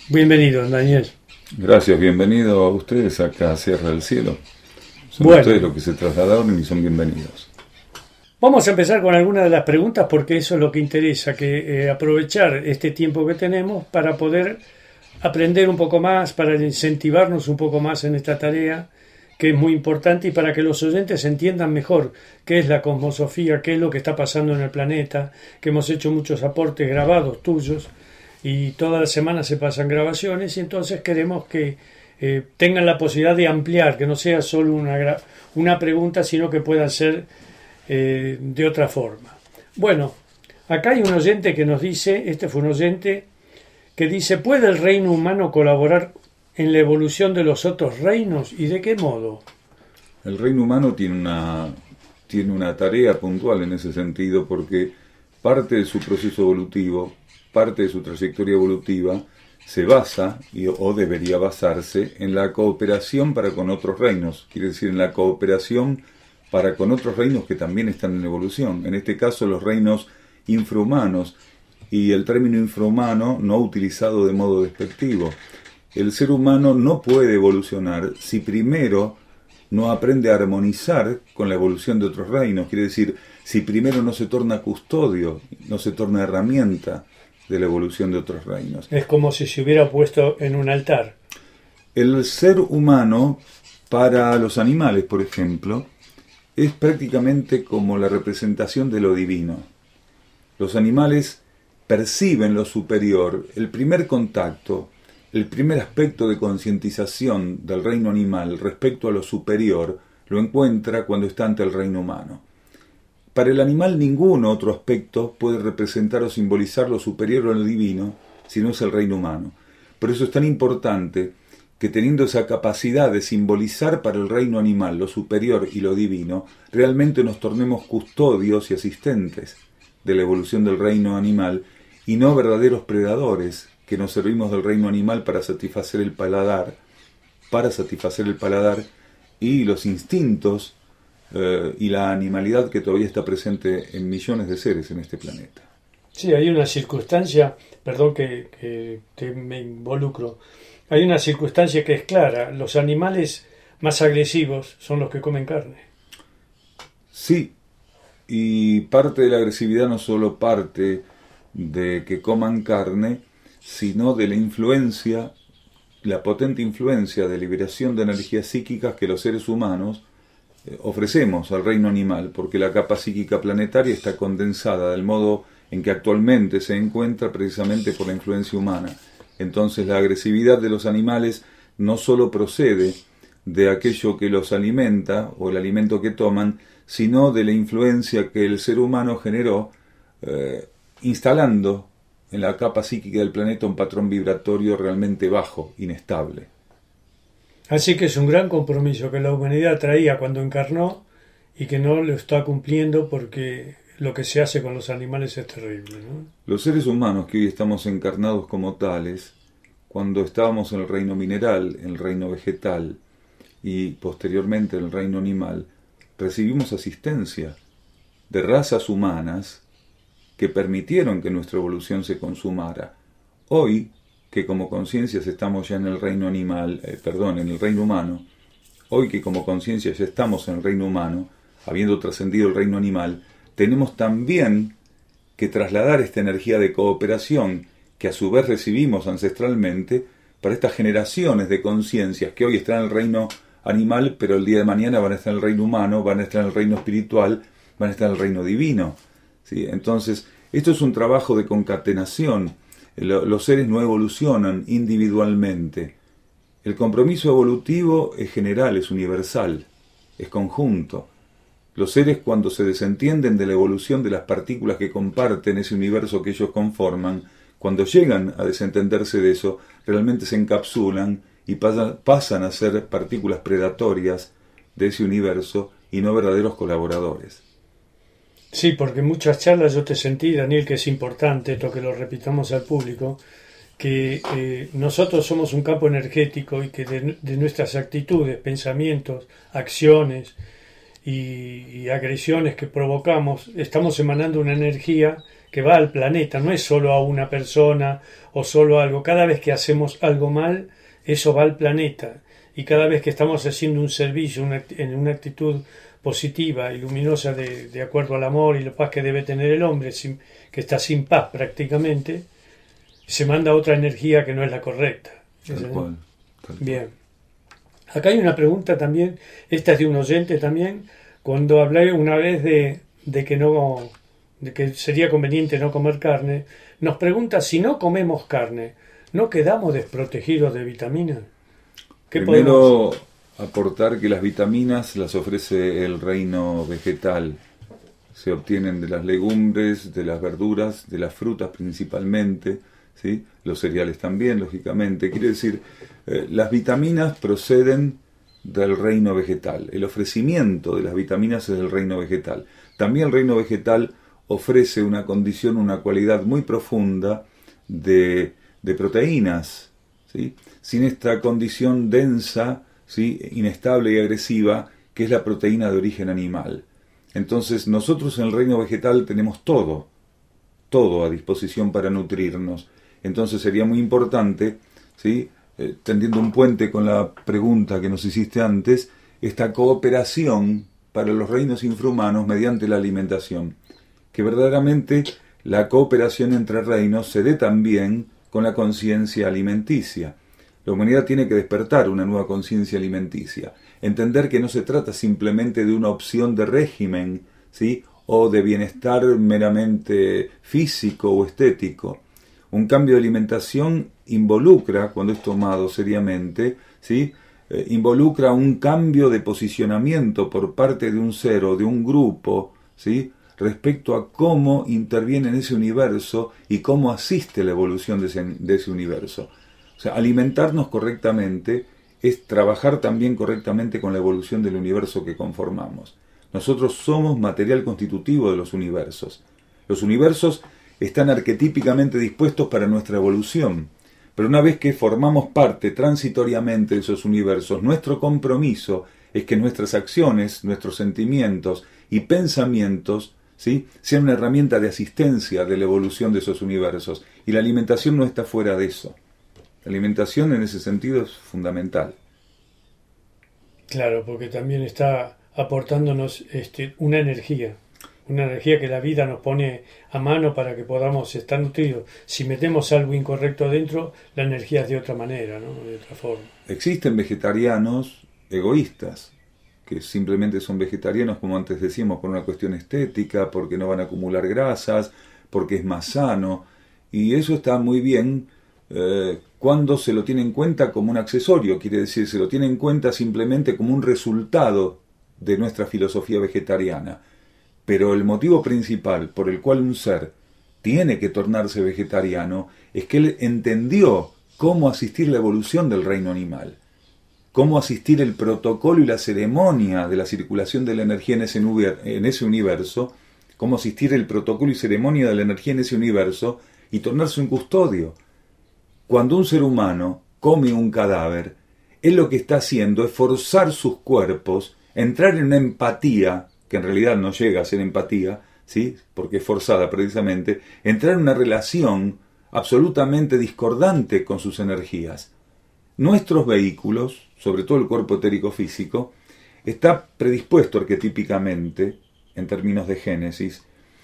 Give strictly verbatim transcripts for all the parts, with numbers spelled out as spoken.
Bienvenido, Daniel. Gracias, bienvenido a ustedes acá a Sierra del Cielo. Son bueno, ustedes los que se trasladaron y son bienvenidos. Vamos a empezar con algunas de las preguntas porque eso es lo que interesa, que eh, aprovechar este tiempo que tenemos para poder aprender un poco más, para incentivarnos un poco más en esta tarea, que es muy importante, y para que los oyentes entiendan mejor qué es la cosmosofía, qué es lo que está pasando en el planeta, que hemos hecho muchos aportes grabados tuyos, y todas las semanas se pasan grabaciones, y entonces queremos que eh, tengan la posibilidad de ampliar, que no sea solo una, una pregunta, sino que pueda ser eh, de otra forma. Bueno, acá hay un oyente que nos dice, este fue un oyente que dice, ¿puede el reino humano colaborar en la evolución de los otros reinos y de qué modo? El reino humano tiene una, tiene una tarea puntual en ese sentido, porque parte de su proceso evolutivo, parte de su trayectoria evolutiva, se basa, y, o debería basarse, en la cooperación para con otros reinos. Quiere decir, en la cooperación para con otros reinos que también están en evolución. En este caso, los reinos infrahumanos, y el término infrahumano no utilizado de modo despectivo. El ser humano no puede evolucionar si primero no aprende a armonizar con la evolución de otros reinos. Quiere decir, si primero no se torna custodio, no se torna herramienta de la evolución de otros reinos. Es como si se hubiera puesto en un altar. El ser humano, para los animales, por ejemplo, es prácticamente como la representación de lo divino. Los animales perciben lo superior. El primer contacto, el primer aspecto de concientización del reino animal respecto a lo superior, lo encuentra cuando está ante el reino humano. Para el animal ningún otro aspecto puede representar o simbolizar lo superior o lo divino, si no es el reino humano. Por eso es tan importante que, teniendo esa capacidad de simbolizar para el reino animal lo superior y lo divino, realmente nos tornemos custodios y asistentes de la evolución del reino animal, y no verdaderos predadores que nos servimos del reino animal para satisfacer el paladar, para satisfacer el paladar y los instintos eh, y la animalidad que todavía está presente en millones de seres en este planeta. Sí, hay una circunstancia, perdón que, que, que me involucro, hay una circunstancia que es clara: los animales más agresivos son los que comen carne. Sí, y parte de la agresividad no solo parte de que coman carne, sino de la influencia, la potente influencia de liberación de energías psíquicas que los seres humanos eh, ofrecemos al reino animal, porque la capa psíquica planetaria está condensada del modo en que actualmente se encuentra precisamente por la influencia humana. Entonces la agresividad de los animales no solo procede de aquello que los alimenta o el alimento que toman, sino de la influencia que el ser humano generó eh, instalando en la capa psíquica del planeta un patrón vibratorio realmente bajo, inestable. Así que es un gran compromiso que la humanidad traía cuando encarnó y que no lo está cumpliendo, porque lo que se hace con los animales es terrible, ¿no? Los seres humanos que hoy estamos encarnados como tales, cuando estábamos en el reino mineral, en el reino vegetal y posteriormente en el reino animal, recibimos asistencia de razas humanas que permitieron que nuestra evolución se consumara. Hoy, que como conciencias estamos ya en el reino animal, eh, perdón, en el reino humano, hoy que como conciencias ya estamos en el reino humano, habiendo trascendido el reino animal, tenemos también que trasladar esta energía de cooperación que a su vez recibimos ancestralmente para estas generaciones de conciencias que hoy están en el reino animal, pero el día de mañana van a estar en el reino humano, van a estar en el reino espiritual, van a estar en el reino divino. ¿Sí? Entonces, esto es un trabajo de concatenación. Los seres no evolucionan individualmente. El compromiso evolutivo es general, es universal, es conjunto. Los seres, cuando se desentienden de la evolución de las partículas que comparten ese universo que ellos conforman, cuando llegan a desentenderse de eso, realmente se encapsulan y pasan, pasan a ser partículas predatorias de ese universo y no verdaderos colaboradores. Sí, porque en muchas charlas yo te sentí, Daniel, que es importante esto, que lo repitamos al público, que eh, nosotros somos un campo energético y que de, de nuestras actitudes, pensamientos, acciones y, y agresiones que provocamos, estamos emanando una energía que va al planeta, no es solo a una persona o solo a algo. Cada vez que hacemos algo mal, eso va al planeta. Y cada vez que estamos haciendo un servicio una, en una actitud positiva y luminosa de, de acuerdo al amor y la paz que debe tener el hombre, sin, que está sin paz prácticamente, se manda otra energía que no es la correcta. Tal cual, tal Bien. Acá hay una pregunta también, esta es de un oyente también, cuando hablé una vez de, de que no, de que sería conveniente no comer carne, nos pregunta si no comemos carne, ¿no quedamos desprotegidos de vitaminas? ¿Qué Primero, podemos? aportar que las vitaminas las ofrece el reino vegetal. Se obtienen de las legumbres, de las verduras, de las frutas principalmente, ¿sí? Los cereales también, lógicamente. Quiere decir, eh, las vitaminas proceden del reino vegetal. El ofrecimiento de las vitaminas es del reino vegetal. También el reino vegetal ofrece una condición, una cualidad muy profunda de, de proteínas, ¿sí? Sin esta condición densa, ¿sí? Inestable y agresiva, que es la proteína de origen animal. Entonces nosotros en el reino vegetal tenemos todo, todo a disposición para nutrirnos. Entonces sería muy importante, ¿sí? eh, tendiendo un puente con la pregunta que nos hiciste antes, esta cooperación para los reinos infrahumanos mediante la alimentación. Que verdaderamente la cooperación entre reinos se dé también con la conciencia alimenticia. La humanidad tiene que despertar una nueva conciencia alimenticia, entender que no se trata simplemente de una opción de régimen, ¿sí? O de bienestar meramente físico o estético. Un cambio de alimentación involucra, cuando es tomado seriamente, ¿sí? Eh, involucra un cambio de posicionamiento por parte de un ser o de un grupo, ¿sí? Respecto a cómo interviene en ese universo y cómo asiste la evolución de ese, de ese universo. O sea, alimentarnos correctamente es trabajar también correctamente con la evolución del universo que conformamos. Nosotros somos material constitutivo de los universos. Los universos están arquetípicamente dispuestos para nuestra evolución, pero una vez que formamos parte transitoriamente de esos universos, nuestro compromiso es que nuestras acciones, nuestros sentimientos y pensamientos, ¿sí? sean una herramienta de asistencia de la evolución de esos universos, y la alimentación no está fuera de eso. La alimentación en ese sentido es fundamental. Claro, porque también está aportándonos este, una energía, una energía que la vida nos pone a mano para que podamos estar nutridos. Si metemos algo incorrecto dentro, la energía es de otra manera, ¿no? De otra forma. Existen vegetarianos egoístas, que simplemente son vegetarianos, como antes decíamos, por una cuestión estética, porque no van a acumular grasas, porque es más sano, y eso está muy bien eh, cuando se lo tiene en cuenta como un accesorio, quiere decir, se lo tiene en cuenta simplemente como un resultado de nuestra filosofía vegetariana. Pero el motivo principal por el cual un ser tiene que tornarse vegetariano es que él entendió cómo asistir la evolución del reino animal, cómo asistir el protocolo y la ceremonia de la circulación de la energía en ese, en ese universo, cómo asistir el protocolo y ceremonia de la energía en ese universo y tornarse un custodio. Cuando un ser humano come un cadáver, él lo que está haciendo es forzar sus cuerpos a entrar en una empatía, que en realidad no llega a ser empatía, ¿sí? Porque es forzada precisamente, entrar en una relación absolutamente discordante con sus energías. Nuestros vehículos, sobre todo el cuerpo etérico físico, está predispuesto arquetípicamente, en términos de génesis,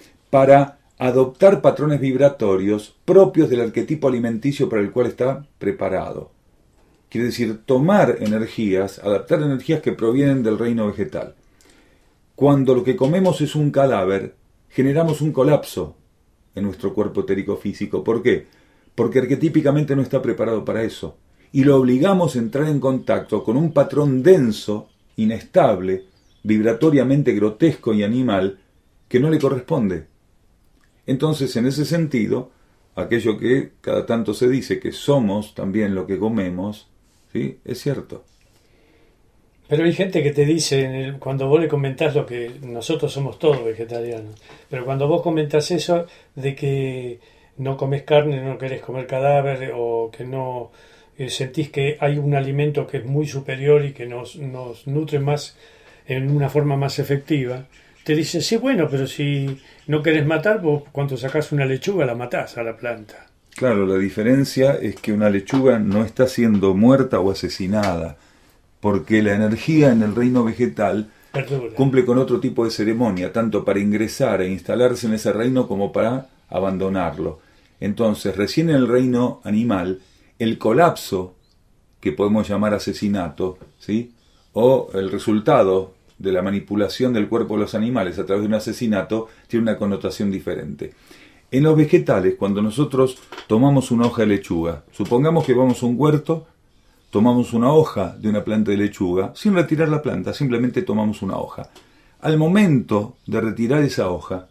para adoptar patrones vibratorios propios del arquetipo alimenticio para el cual está preparado. Quiere decir, tomar energías, adaptar energías que provienen del reino vegetal. Cuando lo que comemos es un cadáver, generamos un colapso en nuestro cuerpo etérico físico. ¿Por qué? Porque arquetípicamente no está preparado para eso. Y lo obligamos a entrar en contacto con un patrón denso, inestable, vibratoriamente grotesco y animal, que no le corresponde. Entonces, en ese sentido, aquello que cada tanto se dice que somos también lo que comemos, ¿sí? Es cierto. Pero hay gente que te dice, en el, cuando vos le comentás lo que nosotros somos todos vegetarianos, pero cuando vos comentás eso de que no comes carne, no querés comer cadáver, o que no eh, sentís que hay un alimento que es muy superior y que nos, nos nutre más en una forma más efectiva, te dicen, sí, bueno, pero si no querés matar, vos cuando sacás una lechuga la matás a la planta. Claro, la diferencia es que una lechuga no está siendo muerta o asesinada, porque la energía en el reino vegetal Verdura. cumple con otro tipo de ceremonia, tanto para ingresar e instalarse en ese reino como para abandonarlo. Entonces, recién en el reino animal, el colapso, que podemos llamar asesinato, ¿sí?, o el resultado de la manipulación del cuerpo de los animales a través de un asesinato, tiene una connotación diferente. En los vegetales, cuando nosotros tomamos una hoja de lechuga, supongamos que vamos a un huerto, tomamos una hoja de una planta de lechuga, sin retirar la planta, simplemente tomamos una hoja. Al momento de retirar esa hoja,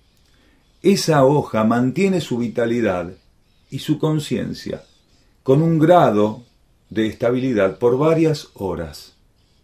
esa hoja mantiene su vitalidad y su conciencia con un grado de estabilidad por varias horas.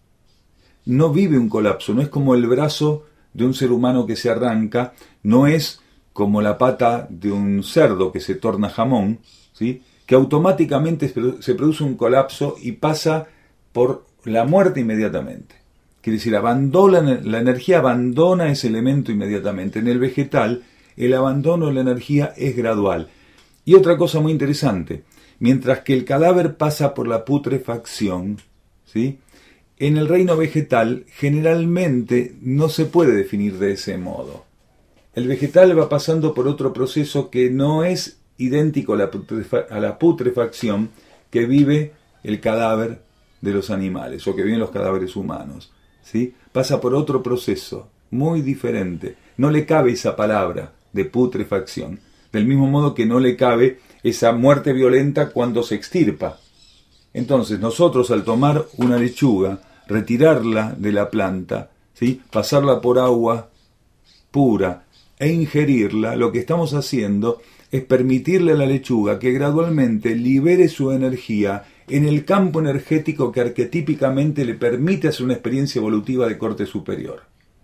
No vive un colapso, no es como el brazo de un ser humano que se arranca, no es como la pata de un cerdo que se torna jamón, ¿sí?, que automáticamente se produce un colapso y pasa por la muerte inmediatamente. Quiere decir, abandona, la energía abandona ese elemento inmediatamente. En el vegetal, el abandono de la energía es gradual. Y otra cosa muy interesante, mientras que el cadáver pasa por la putrefacción, ¿sí?, en el reino vegetal generalmente no se puede definir de ese modo. El vegetal va pasando por otro proceso que no es idéntico a la, putrefa- a la putrefacción que vive el cadáver de los animales o que viven los cadáveres humanos, ¿sí? Pasa por otro proceso muy diferente. No le cabe esa palabra de putrefacción, del mismo modo que no le cabe esa muerte violenta cuando se extirpa. Entonces nosotros, al tomar una lechuga, retirarla de la planta, ¿sí?, pasarla por agua pura e ingerirla, lo que estamos haciendo es permitirle a la lechuga que gradualmente libere su energía en el campo energético que arquetípicamente le permite hacer una experiencia evolutiva de corte superior.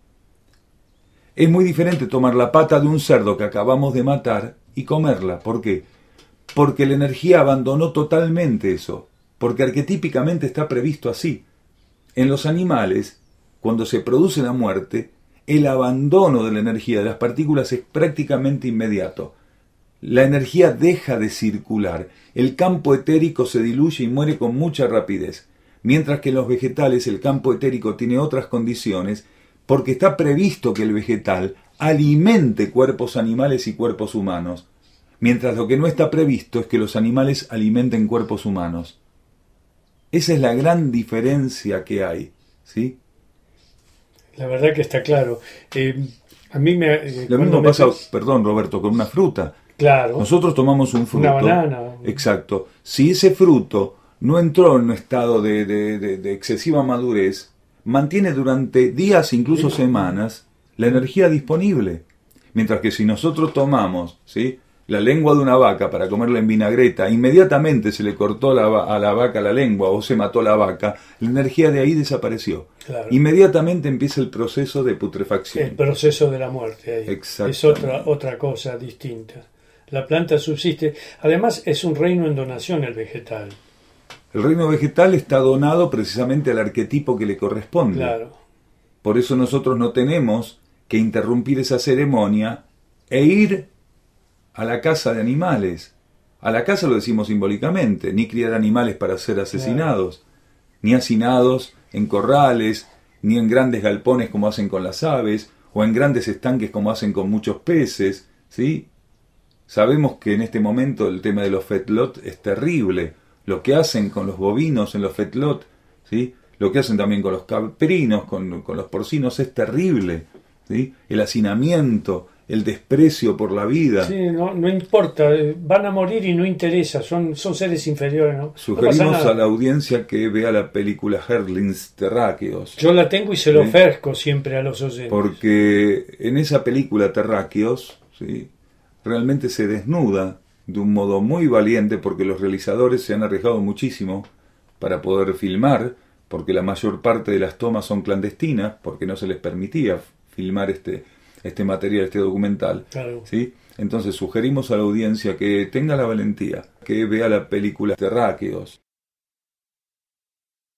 Es muy diferente tomar la pata de un cerdo que acabamos de matar y comerla. ¿Por qué? Porque la energía abandonó totalmente eso, porque arquetípicamente está previsto así. En los animales, cuando se produce la muerte, el abandono de la energía de las partículas es prácticamente inmediato. La energía deja de circular, el campo etérico se diluye y muere con mucha rapidez, mientras que en los vegetales el campo etérico tiene otras condiciones, porque está previsto que el vegetal alimente cuerpos animales y cuerpos humanos, mientras lo que no está previsto es que los animales alimenten cuerpos humanos. Esa es la gran diferencia que hay, ¿sí? La verdad que está claro. Eh, a mí me... Eh, Lo mismo pasa, metes... perdón Roberto, con una fruta. Claro. Nosotros tomamos un fruto. Una banana. Exacto. Si ese fruto no entró en un estado de, de, de, de excesiva madurez, mantiene durante días, incluso sí. semanas, la energía disponible. Mientras que si nosotros tomamos, ¿sí?, la lengua de una vaca para comerla en vinagreta, inmediatamente se le cortó la, a la vaca la lengua o se mató la vaca, la energía de ahí desapareció. Claro. Inmediatamente empieza el proceso de putrefacción. El proceso de la muerte ahí. Es otra, otra cosa distinta. La planta subsiste. Además, es un reino en donación el vegetal. El reino vegetal está donado precisamente al arquetipo que le corresponde. Claro. Por eso nosotros no tenemos que interrumpir esa ceremonia e ir a la caza de animales. A la caza lo decimos simbólicamente, ni criar animales para ser asesinados, claro, ni hacinados en corrales, ni en grandes galpones como hacen con las aves, o en grandes estanques como hacen con muchos peces, ¿sí? Sabemos que en este momento el tema de los feedlot es terrible, lo que hacen con los bovinos en los feedlot, ¿sí?, lo que hacen también con los caprinos, con, con los porcinos es terrible, ¿sí? El hacinamiento, el desprecio por la vida. Sí, no, no importa, van a morir y no interesa, son, son seres inferiores, ¿no? Sugerimos no a la audiencia que vea la película Herlings Terráqueos. Yo la tengo y se lo ¿sí? ofrezco siempre a los oyentes. Porque en esa película Terráqueos, ¿sí?, realmente se desnuda de un modo muy valiente, porque los realizadores se han arriesgado muchísimo para poder filmar, porque la mayor parte de las tomas son clandestinas, porque no se les permitía filmar este... este material, este documental, claro, ¿sí? Entonces sugerimos a la audiencia que tenga la valentía, que vea la película Terráqueos.